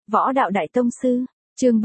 Võ đạo đại tông sư, chương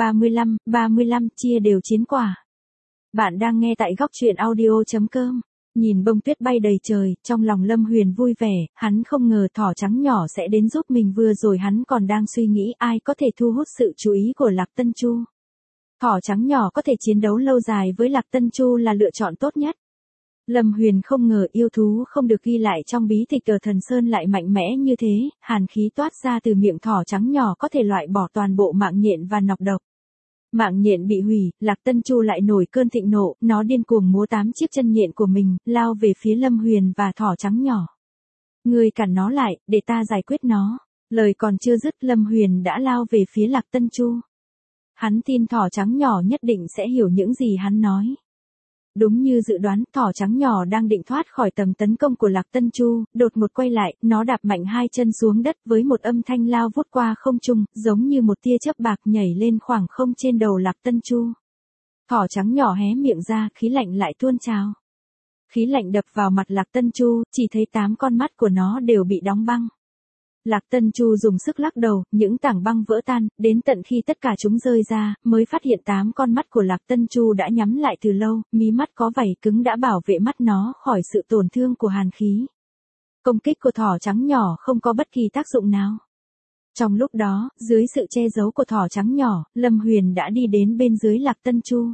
35, chia đều chiến quả. Bạn đang nghe tại góc truyện audio.com. Nhìn bông tuyết bay đầy trời, trong lòng Lâm Huyền vui vẻ, hắn không ngờ thỏ trắng nhỏ sẽ đến giúp mình, vừa rồi hắn còn đang suy nghĩ ai có thể thu hút sự chú ý của Lạc Tân Chu. Thỏ trắng nhỏ có thể chiến đấu lâu dài với Lạc Tân Chu là lựa chọn tốt nhất. Lâm Huyền không ngờ yêu thú không được ghi lại trong bí tịch ở Thần Sơn lại mạnh mẽ như thế, hàn khí toát ra từ miệng thỏ trắng nhỏ có thể loại bỏ toàn bộ mạng nhện và nọc độc. Mạng nhện bị hủy, Lạc Tân Chu lại nổi cơn thịnh nộ, nó điên cuồng múa 8 chiếc chân nhện của mình, lao về phía Lâm Huyền và thỏ trắng nhỏ. Ngươi cản nó lại, để ta giải quyết nó. Lời còn chưa dứt, Lâm Huyền đã lao về phía Lạc Tân Chu. Hắn tin thỏ trắng nhỏ nhất định sẽ hiểu những gì hắn nói. Đúng như dự đoán, thỏ trắng nhỏ đang định thoát khỏi tầm tấn công của Lạc Tân Chu, đột ngột quay lại, nó đạp mạnh hai chân xuống đất với một âm thanh lao vút qua không trung, giống như một tia chớp bạc nhảy lên khoảng không trên đầu Lạc Tân Chu. Thỏ trắng nhỏ hé miệng ra, khí lạnh lại tuôn trào. Khí lạnh đập vào mặt Lạc Tân Chu, chỉ thấy 8 con mắt của nó đều bị đóng băng. Lạc Tân Chu dùng sức lắc đầu, những tảng băng vỡ tan, đến tận khi tất cả chúng rơi ra, mới phát hiện 8 con mắt của Lạc Tân Chu đã nhắm lại từ lâu, mí mắt có vảy cứng đã bảo vệ mắt nó khỏi sự tổn thương của hàn khí. Công kích của thỏ trắng nhỏ không có bất kỳ tác dụng nào. Trong lúc đó, dưới sự che giấu của thỏ trắng nhỏ, Lâm Huyền đã đi đến bên dưới Lạc Tân Chu.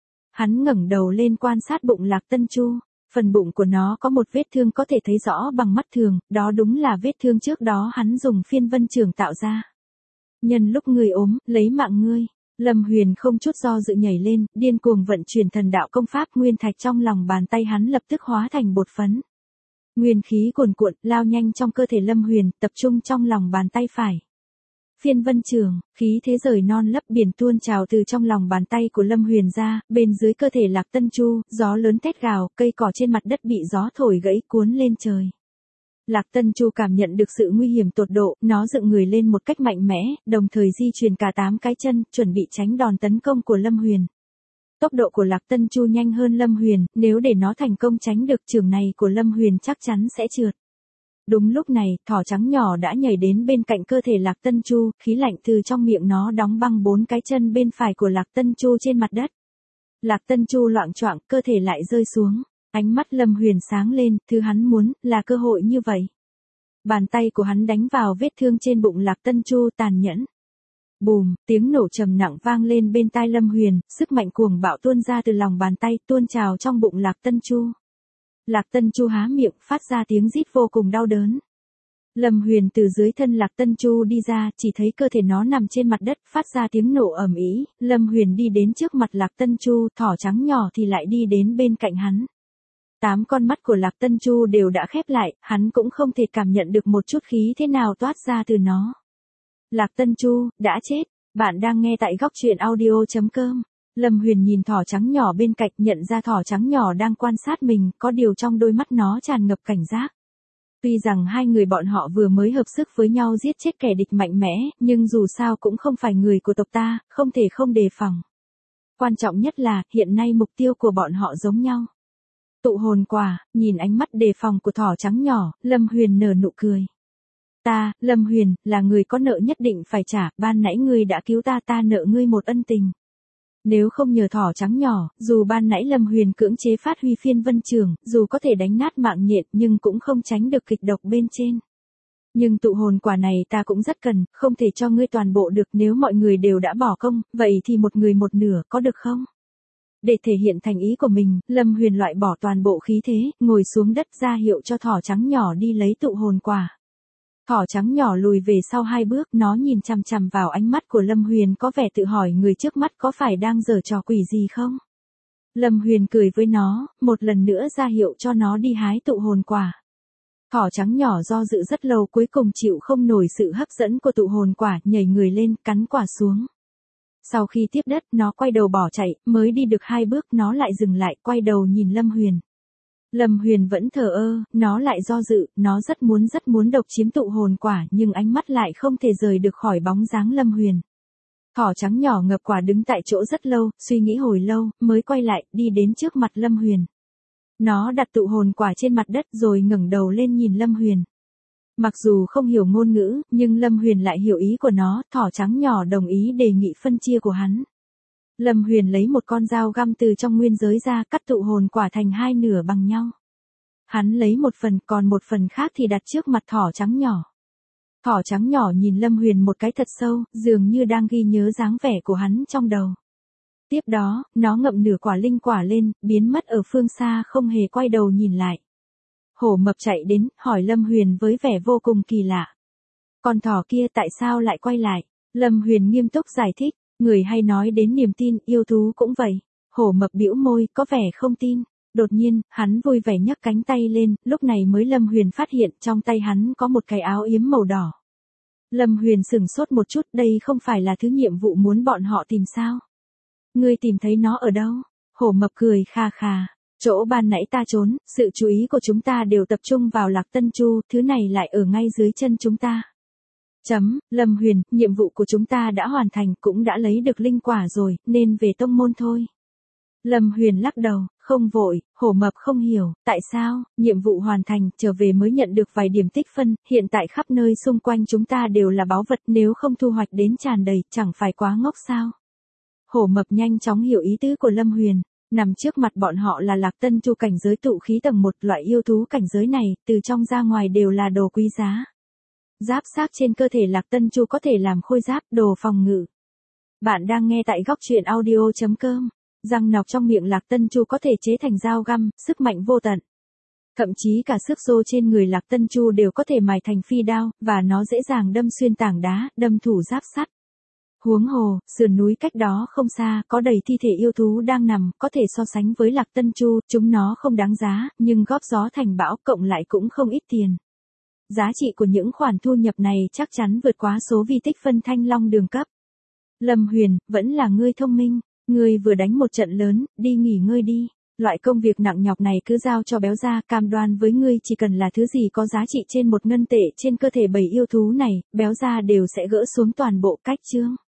Hắn ngẩng đầu lên quan sát bụng Lạc Tân Chu. Phần bụng của nó có một vết thương có thể thấy rõ bằng mắt thường, đó đúng là vết thương trước đó hắn dùng phiên vân trường tạo ra. Nhân lúc ngươi ốm, lấy mạng ngươi. Lâm Huyền không chút do dự nhảy lên, điên cuồng vận chuyển thần đạo công pháp, nguyên thạch trong lòng bàn tay hắn lập tức hóa thành bột phấn. Nguyên khí cuồn cuộn, lao nhanh trong cơ thể Lâm Huyền, tập trung trong lòng bàn tay phải. Phiên vân trường, khí thế rời non lấp biển tuôn trào từ trong lòng bàn tay của Lâm Huyền ra, bên dưới cơ thể Lạc Tân Chu, gió lớn thét gào, cây cỏ trên mặt đất bị gió thổi gãy cuốn lên trời. Lạc Tân Chu cảm nhận được sự nguy hiểm tột độ, nó dựng người lên một cách mạnh mẽ, đồng thời di chuyển cả 8 cái chân, chuẩn bị tránh đòn tấn công của Lâm Huyền. Tốc độ của Lạc Tân Chu nhanh hơn Lâm Huyền, nếu để nó thành công tránh được chưởng này của Lâm Huyền chắc chắn sẽ trượt. Đúng lúc này, thỏ trắng nhỏ đã nhảy đến bên cạnh cơ thể Lạc Tân Chu, khí lạnh từ trong miệng nó đóng băng 4 cái chân bên phải của Lạc Tân Chu trên mặt đất. Lạc Tân Chu loạng choạng, cơ thể lại rơi xuống. Ánh mắt Lâm Huyền sáng lên, thứ hắn muốn, là cơ hội như vậy. Bàn tay của hắn đánh vào vết thương trên bụng Lạc Tân Chu tàn nhẫn. Bùm, tiếng nổ trầm nặng vang lên bên tai Lâm Huyền, sức mạnh cuồng bạo tuôn ra từ lòng bàn tay, tuôn trào trong bụng Lạc Tân Chu. Lạc Tân Chu há miệng, phát ra tiếng rít vô cùng đau đớn. Lâm Huyền từ dưới thân Lạc Tân Chu đi ra, chỉ thấy cơ thể nó nằm trên mặt đất, phát ra tiếng nổ ầm ĩ. Lâm Huyền đi đến trước mặt Lạc Tân Chu, thỏ trắng nhỏ thì lại đi đến bên cạnh hắn. 8 con mắt của Lạc Tân Chu đều đã khép lại, hắn cũng không thể cảm nhận được một chút khí thế nào toát ra từ nó. Lạc Tân Chu, đã chết. Bạn đang nghe tại góc truyện audio.com. Lâm Huyền nhìn thỏ trắng nhỏ bên cạnh, nhận ra thỏ trắng nhỏ đang quan sát mình, có điều trong đôi mắt nó tràn ngập cảnh giác. Tuy rằng hai người bọn họ vừa mới hợp sức với nhau giết chết kẻ địch mạnh mẽ, nhưng dù sao cũng không phải người của tộc ta, không thể không đề phòng. Quan trọng nhất là, hiện nay mục tiêu của bọn họ giống nhau. Tụ hồn quả, nhìn ánh mắt đề phòng của thỏ trắng nhỏ, Lâm Huyền nở nụ cười. Ta, Lâm Huyền, là người có nợ nhất định phải trả, ban nãy ngươi đã cứu ta, ta nợ ngươi một ân tình. Nếu không nhờ thỏ trắng nhỏ, dù ban nãy Lâm Huyền cưỡng chế phát huy phiên vân trường, dù có thể đánh nát mạng nhện nhưng cũng không tránh được kịch độc bên trên. Nhưng tụ hồn quả này ta cũng rất cần, không thể cho ngươi toàn bộ được, nếu mọi người đều đã bỏ công, vậy thì một người một nửa, có được không? Để thể hiện thành ý của mình, Lâm Huyền loại bỏ toàn bộ khí thế, ngồi xuống đất ra hiệu cho thỏ trắng nhỏ đi lấy tụ hồn quả. Thỏ trắng nhỏ lùi về sau 2 bước, nó nhìn chằm chằm vào ánh mắt của Lâm Huyền, có vẻ tự hỏi người trước mắt có phải đang giở trò quỷ gì không? Lâm Huyền cười với nó, một lần nữa ra hiệu cho nó đi hái tụ hồn quả. Thỏ trắng nhỏ do dự rất lâu, cuối cùng chịu không nổi sự hấp dẫn của tụ hồn quả, nhảy người lên, cắn quả xuống. Sau khi tiếp đất, nó quay đầu bỏ chạy, mới đi được 2 bước nó lại dừng lại, quay đầu nhìn Lâm Huyền. Lâm Huyền vẫn thờ ơ, nó lại do dự, nó rất muốn độc chiếm tụ hồn quả, nhưng ánh mắt lại không thể rời được khỏi bóng dáng Lâm Huyền. Thỏ trắng nhỏ ngập quả đứng tại chỗ rất lâu, suy nghĩ hồi lâu, mới quay lại, đi đến trước mặt Lâm Huyền. Nó đặt tụ hồn quả trên mặt đất rồi ngẩng đầu lên nhìn Lâm Huyền. Mặc dù không hiểu ngôn ngữ, nhưng Lâm Huyền lại hiểu ý của nó, thỏ trắng nhỏ đồng ý đề nghị phân chia của hắn. Lâm Huyền lấy một con dao găm từ trong nguyên giới ra, cắt tụ hồn quả thành hai nửa bằng nhau. Hắn lấy một phần, còn một phần khác thì đặt trước mặt thỏ trắng nhỏ. Thỏ trắng nhỏ nhìn Lâm Huyền một cái thật sâu, dường như đang ghi nhớ dáng vẻ của hắn trong đầu. Tiếp đó, nó ngậm nửa quả linh quả lên, biến mất ở phương xa, không hề quay đầu nhìn lại. Hổ mập chạy đến, hỏi Lâm Huyền với vẻ vô cùng kỳ lạ. Con thỏ kia tại sao lại quay lại? Lâm Huyền nghiêm túc giải thích, người hay nói đến niềm tin, yêu thú cũng vậy. Hổ mập bĩu môi, có vẻ không tin. Đột nhiên, hắn vui vẻ nhấc cánh tay lên, lúc này mới Lâm Huyền phát hiện trong tay hắn có một cái áo yếm màu đỏ. Lâm Huyền sửng sốt một chút, đây không phải là thứ nhiệm vụ muốn bọn họ tìm sao? Ngươi tìm thấy nó ở đâu? Hổ mập cười kha kha. Chỗ ban nãy ta trốn, sự chú ý của chúng ta đều tập trung vào Lạc Tân Chu, thứ này lại ở ngay dưới chân chúng ta. Lâm Huyền, nhiệm vụ của chúng ta đã hoàn thành, cũng đã lấy được linh quả rồi, nên về tông môn thôi. Lâm Huyền lắc đầu, không vội. Hổ mập không hiểu, tại sao, nhiệm vụ hoàn thành, trở về mới nhận được vài điểm tích phân, hiện tại khắp nơi xung quanh chúng ta đều là báu vật, nếu không thu hoạch đến tràn đầy, chẳng phải quá ngốc sao? Hổ mập nhanh chóng hiểu ý tứ của Lâm Huyền. Nằm trước mặt bọn họ là Lạc Tân Chu cảnh giới tụ khí tầng 1, loại yêu thú cảnh giới này, từ trong ra ngoài đều là đồ quý giá. Giáp xác trên cơ thể Lạc Tân Chu có thể làm khôi giáp, đồ phòng ngự. Bạn đang nghe tại góc truyện audio.com. Răng nọc trong miệng Lạc Tân Chu có thể chế thành dao găm, sức mạnh vô tận. Thậm chí cả xước xô trên người Lạc Tân Chu đều có thể mài thành phi đao, và nó dễ dàng đâm xuyên tảng đá, đâm thủ giáp sắt. Huống hồ, sườn núi cách đó không xa, có đầy thi thể yêu thú đang nằm, có thể so sánh với Lạc Tân Chu, chúng nó không đáng giá, nhưng góp gió thành bão cộng lại cũng không ít tiền. Giá trị của những khoản thu nhập này chắc chắn vượt quá số vi tích phân Thanh Long đường cấp. Lâm Huyền, vẫn là ngươi thông minh, ngươi vừa đánh một trận lớn, đi nghỉ ngơi đi. Loại công việc nặng nhọc này cứ giao cho béo ra, cam đoan với ngươi chỉ cần là thứ gì có giá trị trên 1 ngân tệ trên cơ thể 7 yêu thú này, béo ra đều sẽ gỡ xuống toàn bộ. Cách chương.